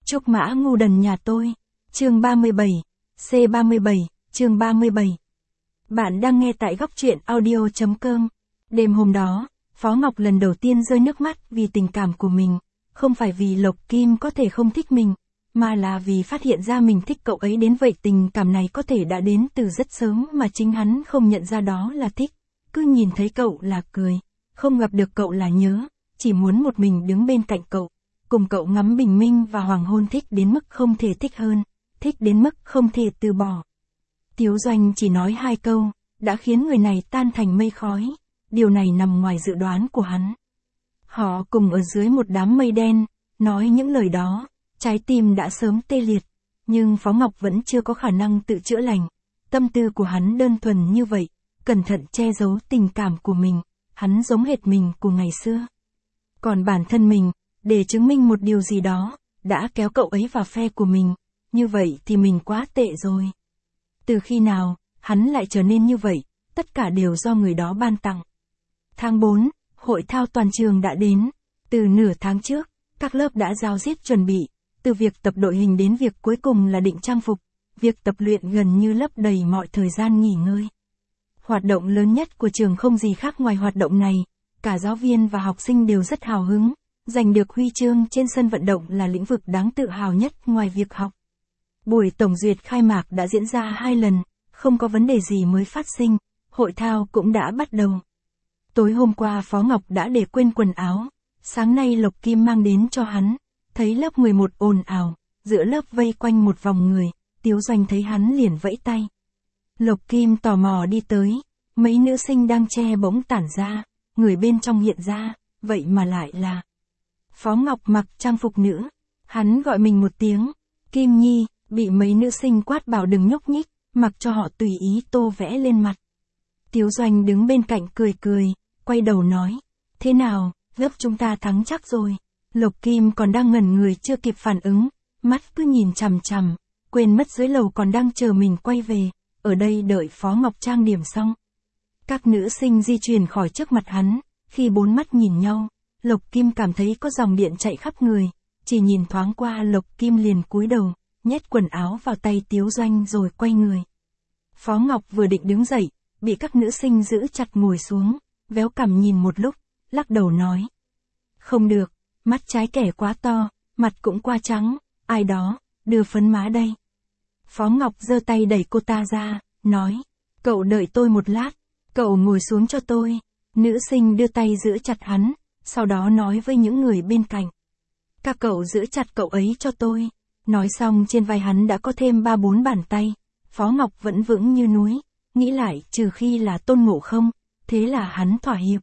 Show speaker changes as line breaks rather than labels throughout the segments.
Trúc Mã ngu đần nhà tôi. Chương 37. C37, chương 37. Bạn đang nghe tại góc truyện audio.com. Đêm hôm đó, Phó Ngọc lần đầu tiên rơi nước mắt vì tình cảm của mình, không phải vì Lộc Kim có thể không thích mình, mà là vì phát hiện ra mình thích cậu ấy đến vậy. Tình cảm này có thể đã đến từ rất sớm mà chính hắn không nhận ra đó là thích, cứ nhìn thấy cậu là cười, không gặp được cậu là nhớ, chỉ muốn một mình đứng bên cạnh cậu, cùng cậu ngắm bình minh và hoàng hôn, thích đến mức không thể thích hơn, thích đến mức không thể từ bỏ. Tiếu Doanh chỉ nói 2 câu, đã khiến người này tan thành mây khói, điều này nằm ngoài dự đoán của hắn. Họ cùng ở dưới một đám mây đen, nói những lời đó, trái tim đã sớm tê liệt, nhưng Phó Ngọc vẫn chưa có khả năng tự chữa lành. Tâm tư của hắn đơn thuần như vậy, cẩn thận che giấu tình cảm của mình, hắn giống hệt mình của ngày xưa. Còn bản thân mình, để chứng minh một điều gì đó, đã kéo cậu ấy vào phe của mình, như vậy thì mình quá tệ rồi. Từ khi nào, hắn lại trở nên như vậy, tất cả đều do người đó ban tặng. Tháng 4, hội thao toàn trường đã đến. Từ nửa tháng trước, các lớp đã ráo riết chuẩn bị, từ việc tập đội hình đến việc cuối cùng là định trang phục, việc tập luyện gần như lấp đầy mọi thời gian nghỉ ngơi. Hoạt động lớn nhất của trường không gì khác ngoài hoạt động này, cả giáo viên và học sinh đều rất hào hứng, giành được huy chương trên sân vận động là lĩnh vực đáng tự hào nhất ngoài việc học. Buổi tổng duyệt khai mạc đã diễn ra 2 lần, không có vấn đề gì mới phát sinh, hội thao cũng đã bắt đầu. Tối hôm qua Phó Ngọc đã để quên quần áo, sáng nay Lộc Kim mang đến cho hắn, thấy lớp 11 ồn ào, giữa lớp vây quanh một vòng người, Tiếu Doanh thấy hắn liền vẫy tay. Lộc Kim tò mò đi tới, mấy nữ sinh đang che bỗng tản ra, người bên trong hiện ra, vậy mà lại là Phó Ngọc mặc trang phục nữ. Hắn gọi mình một tiếng, Kim Nhi, bị mấy nữ sinh quát bảo đừng nhúc nhích, mặc cho họ tùy ý tô vẽ lên mặt. Tiếu Doanh đứng bên cạnh cười cười, quay đầu nói, thế nào, lớp chúng ta thắng chắc rồi. Lộc Kim còn đang ngẩn người chưa kịp phản ứng, mắt cứ nhìn chằm chằm, quên mất dưới lầu còn đang chờ mình quay về, ở đây đợi Phó Ngọc trang điểm xong. Các nữ sinh di chuyển khỏi trước mặt hắn, khi 4 mắt nhìn nhau, Lộc Kim cảm thấy có dòng điện chạy khắp người, chỉ nhìn thoáng qua Lộc Kim liền cúi đầu, nhét quần áo vào tay Tiếu Doanh rồi quay người. Phó Ngọc vừa định đứng dậy, bị các nữ sinh giữ chặt ngồi xuống, véo cằm nhìn một lúc, lắc đầu nói. Không được, mắt trái kẻ quá to, mặt cũng quá trắng, ai đó, đưa phấn má đây. Phó Ngọc giơ tay đẩy cô ta ra, nói, cậu đợi tôi một lát, cậu ngồi xuống cho tôi. Nữ sinh đưa tay giữ chặt hắn, sau đó nói với những người bên cạnh. Các cậu giữ chặt cậu ấy cho tôi. Nói xong trên vai hắn đã có thêm 3-4 bàn tay, Phó Ngọc vẫn vững như núi, nghĩ lại trừ khi là Tôn Ngộ Không, thế là hắn thỏa hiệp.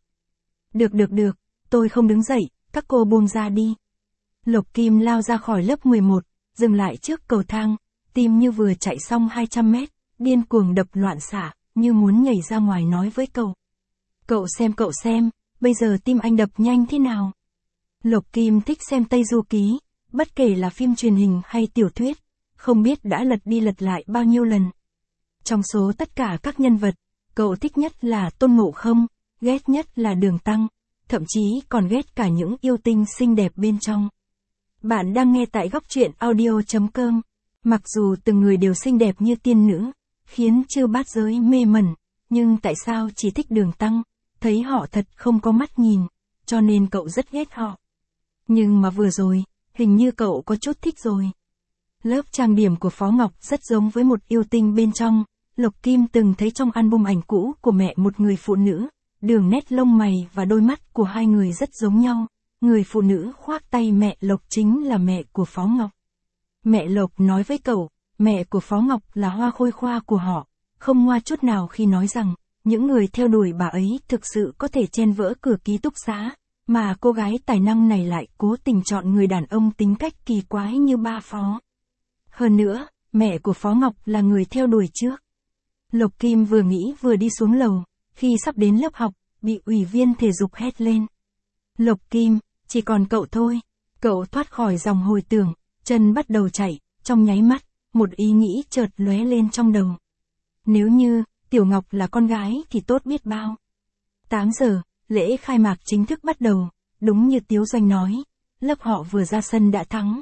Được, tôi không đứng dậy, các cô buông ra đi. Lộc Kim lao ra khỏi lớp 11, dừng lại trước cầu thang, tim như vừa chạy xong 200 mét, điên cuồng đập loạn xạ, như muốn nhảy ra ngoài nói với cậu. Cậu xem, bây giờ tim anh đập nhanh thế nào? Lộc Kim thích xem Tây Du Ký, bất kể là phim truyền hình hay tiểu thuyết, không biết đã lật đi lật lại bao nhiêu lần. Trong số tất cả các nhân vật, cậu thích nhất là Tôn Ngộ Không, ghét nhất là Đường Tăng, thậm chí còn ghét cả những yêu tinh xinh đẹp bên trong. Bạn đang nghe tại góc truyện audio.com. Mặc dù từng người đều xinh đẹp như tiên nữ, khiến chư bát giới mê mẩn, nhưng tại sao chỉ thích Đường Tăng, thấy họ thật không có mắt nhìn, cho nên cậu rất ghét họ. Nhưng mà vừa rồi, hình như cậu có chút thích rồi. Lớp trang điểm của Phó Ngọc rất giống với một yêu tinh bên trong, Lộc Kim từng thấy trong album ảnh cũ của mẹ một người phụ nữ, đường nét lông mày và đôi mắt của hai người rất giống nhau, người phụ nữ khoác tay mẹ Lộc chính là mẹ của Phó Ngọc. Mẹ Lộc nói với cậu, mẹ của Phó Ngọc là hoa khôi khoa của họ, không ngoa chút nào khi nói rằng, những người theo đuổi bà ấy thực sự có thể chen vỡ cửa ký túc xá, mà cô gái tài năng này lại cố tình chọn người đàn ông tính cách kỳ quái như ba Phó. Hơn nữa, mẹ của Phó Ngọc là người theo đuổi trước. Lộc Kim vừa nghĩ vừa đi xuống lầu, khi sắp đến lớp học, bị ủy viên thể dục hét lên. Lộc Kim, chỉ còn cậu thôi. Cậu thoát khỏi dòng hồi tưởng, chân bắt đầu chạy, trong nháy mắt, một ý nghĩ chợt lóe lên trong đầu. Nếu như, Tiểu Ngọc là con gái thì tốt biết bao. 8 giờ, lễ khai mạc chính thức bắt đầu, đúng như Tiếu Doanh nói, lớp họ vừa ra sân đã thắng.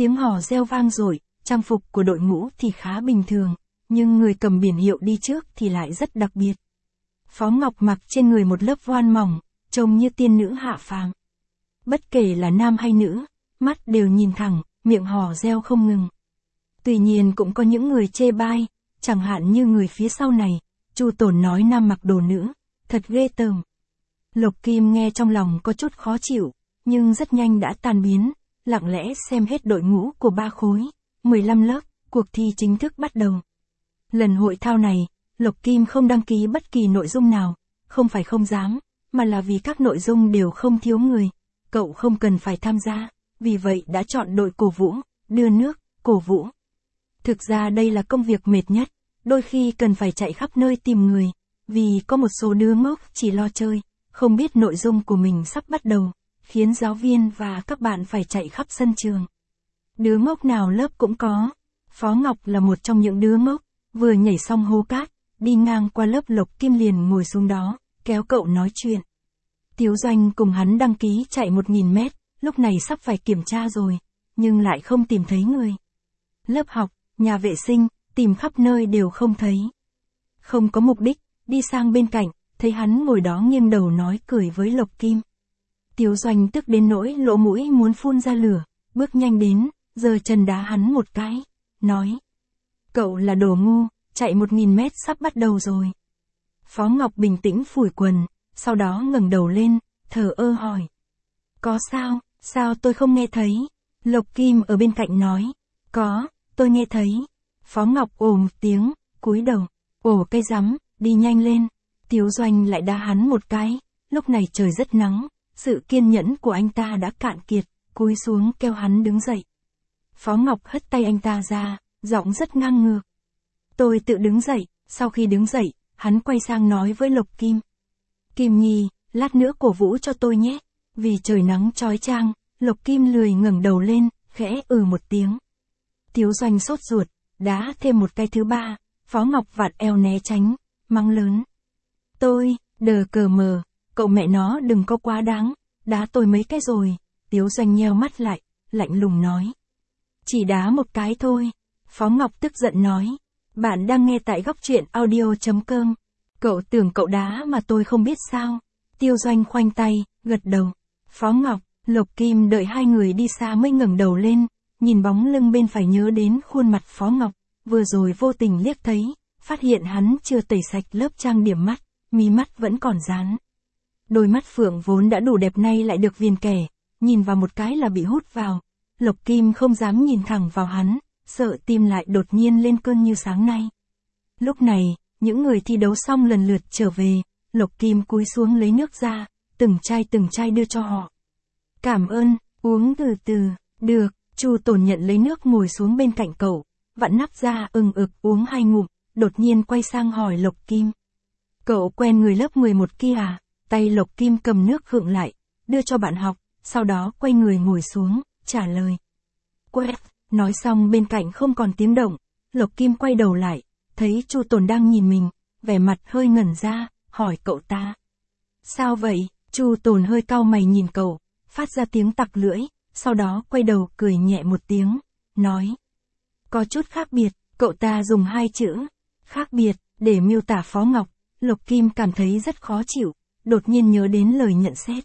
Tiếng hò reo vang dội, trang phục của đội ngũ thì khá bình thường, nhưng người cầm biển hiệu đi trước thì lại rất đặc biệt. Phó Ngọc mặc trên người một lớp voan mỏng, trông như tiên nữ hạ phàm. Bất kể là nam hay nữ, mắt đều nhìn thẳng, miệng hò reo không ngừng. Tuy nhiên cũng có những người chê bai, chẳng hạn như người phía sau này, Chu Tồn nói nam mặc đồ nữ, thật ghê tởm. Lộc Kim nghe trong lòng có chút khó chịu, nhưng rất nhanh đã tan biến, lặng lẽ xem hết đội ngũ của 3 khối, 15 lớp, cuộc thi chính thức bắt đầu. Lần hội thao này, Lộc Kim không đăng ký bất kỳ nội dung nào, không phải không dám, mà là vì các nội dung đều không thiếu người, cậu không cần phải tham gia, vì vậy đã chọn đội cổ vũ, đưa nước, cổ vũ. Thực ra đây là công việc mệt nhất, đôi khi cần phải chạy khắp nơi tìm người, vì có một số đứa ngốc chỉ lo chơi, không biết nội dung của mình sắp bắt đầu, khiến giáo viên và các bạn phải chạy khắp sân trường. Đứa ngốc nào lớp cũng có. Phó Ngọc là một trong những đứa ngốc, vừa nhảy xong hố cát, đi ngang qua lớp Lộc Kim liền ngồi xuống đó, kéo cậu nói chuyện. Tiếu Doanh cùng hắn đăng ký chạy 1000 mét, lúc này sắp phải kiểm tra rồi, nhưng lại không tìm thấy người. Lớp học, nhà vệ sinh, tìm khắp nơi đều không thấy. Không có mục đích, đi sang bên cạnh, thấy hắn ngồi đó nghiêng đầu nói cười với Lộc Kim. Tiếu Doanh tức đến nỗi lỗ mũi muốn phun ra lửa, bước nhanh đến, giơ chân đá hắn một cái, nói. Cậu là đồ ngu, chạy 1000 mét sắp bắt đầu rồi. Phó Ngọc bình tĩnh phủi quần, sau đó ngẩng đầu lên, thờ ơ hỏi. Có sao, sao tôi không nghe thấy? Lộc Kim ở bên cạnh nói. Có, tôi nghe thấy. Phó Ngọc ồ một tiếng, cúi đầu. Ồ cái rắm, đi nhanh lên. Tiếu Doanh lại đá hắn một cái, lúc này trời rất nắng, sự kiên nhẫn của anh ta đã cạn kiệt, cúi xuống kêu hắn đứng dậy. Phó Ngọc hất tay anh ta ra, giọng rất ngang ngược. Tôi tự đứng dậy, sau khi đứng dậy, hắn quay sang nói với Lộc Kim. Kim Nhi, lát nữa cổ vũ cho tôi nhé. Vì trời nắng chói chang, Lộc Kim lười ngẩng đầu lên, khẽ một tiếng. Tiếu Doanh sốt ruột, đá thêm một cái thứ ba, Phó Ngọc vạt eo né tránh, mắng lớn. Tôi, đờ cờ mờ, cậu mẹ nó đừng có quá đáng, đá tôi mấy cái rồi. Tiếu Doanh nheo mắt lại, lạnh lùng nói. Chỉ đá một cái thôi. Phó Ngọc tức giận nói. Bạn đang nghe tại góc truyện audio.com. Cậu tưởng cậu đá mà tôi không biết sao. Tiếu Doanh khoanh tay, gật đầu. Phó Ngọc, Lộc Kim đợi hai người đi xa mới ngẩng đầu lên, nhìn bóng lưng bên phải nhớ đến khuôn mặt Phó Ngọc, vừa rồi vô tình liếc thấy, phát hiện hắn chưa tẩy sạch lớp trang điểm mắt, mí mắt vẫn còn dán. Đôi mắt phượng vốn đã đủ đẹp nay lại được viền kẻ, nhìn vào một cái là bị hút vào. Lộc Kim không dám nhìn thẳng vào hắn, sợ tim lại đột nhiên lên cơn như sáng nay. Lúc này, những người thi đấu xong lần lượt trở về, Lộc Kim cúi xuống lấy nước ra, từng chai đưa cho họ. Cảm ơn, uống từ từ, được. Chu Tồn nhận lấy nước ngồi xuống bên cạnh cậu, vặn nắp ra uống 2 ngụm, đột nhiên quay sang hỏi Lộc Kim. Cậu quen người lớp 11 kia à? Tay Lộc Kim cầm nước khựng lại, đưa cho bạn học, sau đó quay người ngồi xuống, trả lời. Quét, nói xong bên cạnh không còn tiếng động, Lộc Kim quay đầu lại, thấy Chu Tồn đang nhìn mình, vẻ mặt hơi ngẩn ra, hỏi cậu ta. Sao vậy? Chu Tồn hơi cau mày nhìn cậu, phát ra tiếng tặc lưỡi, sau đó quay đầu cười nhẹ một tiếng, nói. Có chút khác biệt, cậu ta dùng 2 chữ, khác biệt, để miêu tả Phó Ngọc. Lộc Kim cảm thấy rất khó chịu, đột nhiên nhớ đến lời nhận xét.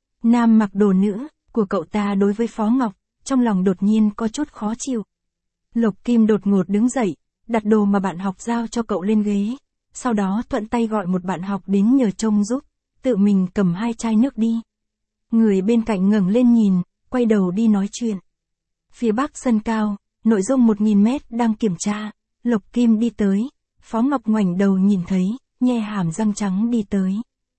Nam mặc đồ nữ, của cậu ta đối với Phó Ngọc, trong lòng đột nhiên có chút khó chịu. Lộc Kim đột ngột đứng dậy, đặt đồ mà bạn học giao cho cậu lên ghế, sau đó thuận tay gọi một bạn học đến nhờ trông giúp, tự mình cầm 2 chai nước đi. Người bên cạnh ngẩng lên nhìn, quay đầu đi nói chuyện. Phía bắc sân cao, nội dung 1000 mét đang kiểm tra, Lộc Kim đi tới, Phó Ngọc ngoảnh đầu nhìn thấy, nhe hàm răng trắng đi tới.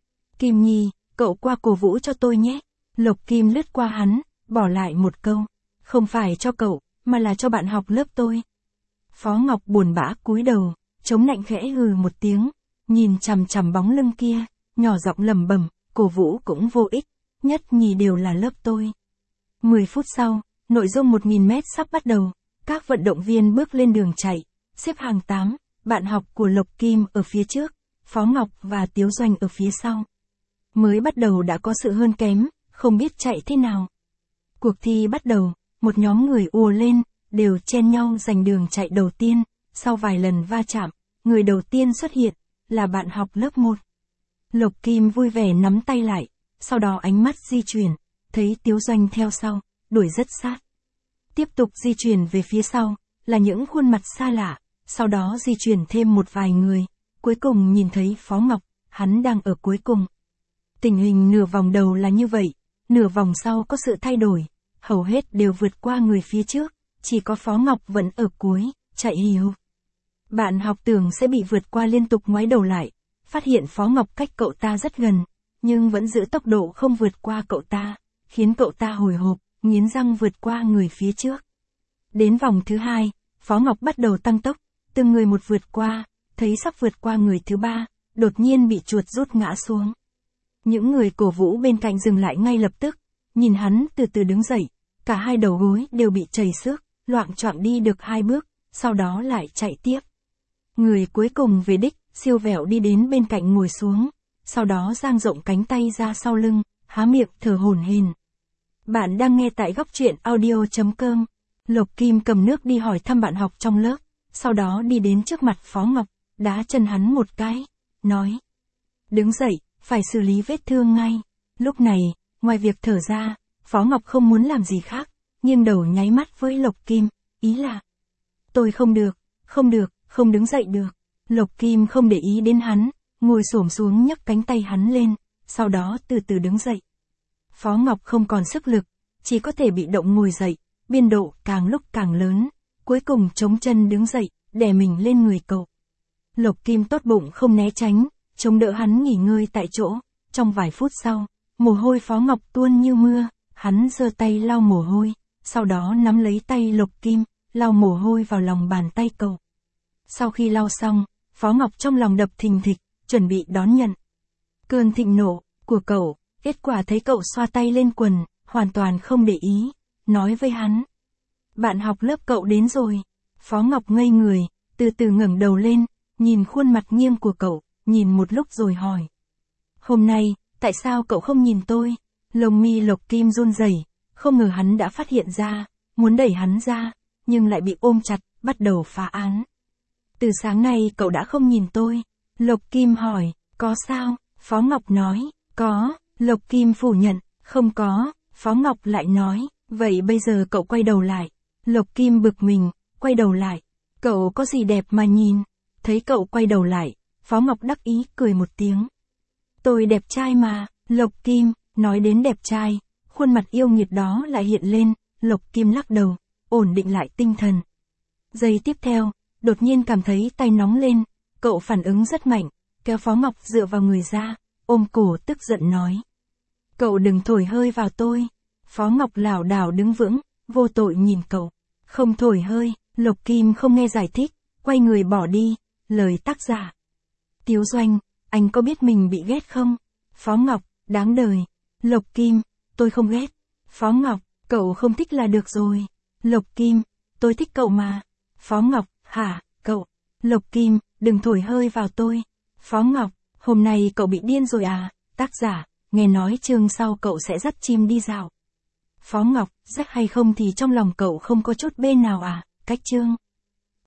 Kim Nhi, cậu qua cổ vũ cho tôi nhé. Lộc Kim lướt qua hắn, bỏ lại một câu. Không phải cho cậu, mà là cho bạn học lớp tôi. Phó Ngọc buồn bã cúi đầu, chống nạnh khẽ hừ một tiếng, nhìn chằm chằm bóng lưng kia, nhỏ giọng lẩm bẩm, cổ vũ cũng vô ích, nhất nhì đều là lớp tôi. 10 phút sau, nội dung 1000 mét sắp bắt đầu, các vận động viên bước lên đường chạy, xếp hàng 8, bạn học của Lộc Kim ở phía trước, Phó Ngọc và Tiếu Doanh ở phía sau. Mới bắt đầu đã có sự hơn kém, không biết chạy thế nào. Cuộc thi bắt đầu, một nhóm người ùa lên, đều chen nhau giành đường chạy đầu tiên, sau vài lần va chạm, người đầu tiên xuất hiện, là bạn học lớp 1. Lộc Kim vui vẻ nắm tay lại, sau đó ánh mắt di chuyển, thấy Tiếu Doanh theo sau, đuổi rất sát. Tiếp tục di chuyển về phía sau, là những khuôn mặt xa lạ, sau đó di chuyển thêm một vài người, cuối cùng nhìn thấy Phó Ngọc, hắn đang ở cuối cùng. Tình hình nửa vòng đầu là như vậy, nửa vòng sau có sự thay đổi, hầu hết đều vượt qua người phía trước, chỉ có Phó Ngọc vẫn ở cuối, chạy hì hục. Bạn học tưởng sẽ bị vượt qua liên tục ngoái đầu lại, phát hiện Phó Ngọc cách cậu ta rất gần, nhưng vẫn giữ tốc độ không vượt qua cậu ta, khiến cậu ta hồi hộp, nghiến răng vượt qua người phía trước. Đến vòng thứ 2, Phó Ngọc bắt đầu tăng tốc, từng người một vượt qua, thấy sắp vượt qua người thứ 3, đột nhiên bị chuột rút ngã xuống. Những người cổ vũ bên cạnh dừng lại ngay lập tức, nhìn hắn từ từ đứng dậy, cả hai đầu gối đều bị trầy xước, loạng choạng đi được 2 bước, sau đó lại chạy tiếp. Người cuối cùng về đích, siêu vẹo đi đến bên cạnh ngồi xuống, sau đó dang rộng cánh tay ra sau lưng, há miệng thở hổn hển. Bạn đang nghe tại góc truyện audio.com. Lộc Kim cầm nước đi hỏi thăm bạn học trong lớp, sau đó đi đến trước mặt Phó Ngọc, đá chân hắn một cái, nói: đứng dậy, phải xử lý vết thương ngay. Lúc này, ngoài việc thở ra, Phó Ngọc không muốn làm gì khác, nghiêng đầu nháy mắt với Lộc Kim, ý là: tôi không được, không đứng dậy được. Lộc Kim không để ý đến hắn, ngồi xổm xuống nhấc cánh tay hắn lên, sau đó từ từ đứng dậy. Phó Ngọc không còn sức lực, chỉ có thể bị động ngồi dậy, biên độ càng lúc càng lớn, cuối cùng chống chân đứng dậy, đè mình lên người cậu. Lộc Kim tốt bụng không né tránh, chống đỡ hắn nghỉ ngơi tại chỗ, trong vài phút sau, mồ hôi Phó Ngọc tuôn như mưa, hắn giơ tay lau mồ hôi, sau đó nắm lấy tay Lộc Kim, lau mồ hôi vào lòng bàn tay cậu. Sau khi lau xong, Phó Ngọc trong lòng đập thình thịch, chuẩn bị đón nhận cơn thịnh nộ của cậu, kết quả thấy cậu xoa tay lên quần, hoàn toàn không để ý, nói với hắn: bạn học lớp cậu đến rồi. Phó Ngọc ngây người, từ từ ngẩng đầu lên, nhìn khuôn mặt nghiêm của cậu, nhìn một lúc rồi hỏi: hôm nay, tại sao cậu không nhìn tôi? Lông mi Lộc Kim run rẩy, không ngờ hắn đã phát hiện ra, muốn đẩy hắn ra, nhưng lại bị ôm chặt, bắt đầu phá án. Từ sáng nay cậu đã không nhìn tôi. Lộc Kim hỏi: có sao? Phó Ngọc nói: có. Lộc Kim phủ nhận: không có. Phó Ngọc lại nói: vậy bây giờ cậu quay đầu lại. Lộc Kim bực mình, quay đầu lại. Cậu có gì đẹp mà nhìn? Thấy cậu quay đầu lại, Phó Ngọc đắc ý cười một tiếng. Tôi đẹp trai mà. Lộc Kim, nói đến đẹp trai, khuôn mặt yêu nghiệt đó lại hiện lên. Lộc Kim lắc đầu, ổn định lại tinh thần. Giây tiếp theo, đột nhiên cảm thấy tay nóng lên, cậu phản ứng rất mạnh, kéo Phó Ngọc dựa vào người ra, ôm cổ tức giận nói: cậu đừng thổi hơi vào tôi. Phó Ngọc lảo đảo đứng vững, vô tội nhìn cậu. Không thổi hơi. Lộc Kim không nghe giải thích, quay người bỏ đi. Lời tác giả: Tiếu Doanh, anh có biết mình bị ghét không? Phó Ngọc: đáng đời. Lộc Kim: tôi không ghét. Phó Ngọc: cậu không thích là được rồi. Lộc Kim: tôi thích cậu mà. Phó Ngọc: hả, cậu? Lộc Kim: đừng thổi hơi vào tôi. Phó Ngọc: hôm nay cậu bị điên rồi à? Tác giả: nghe nói chương sau cậu sẽ dắt chim đi dạo. Phó Ngọc: rách hay không thì trong lòng cậu không có chút bên nào à? Cách chương.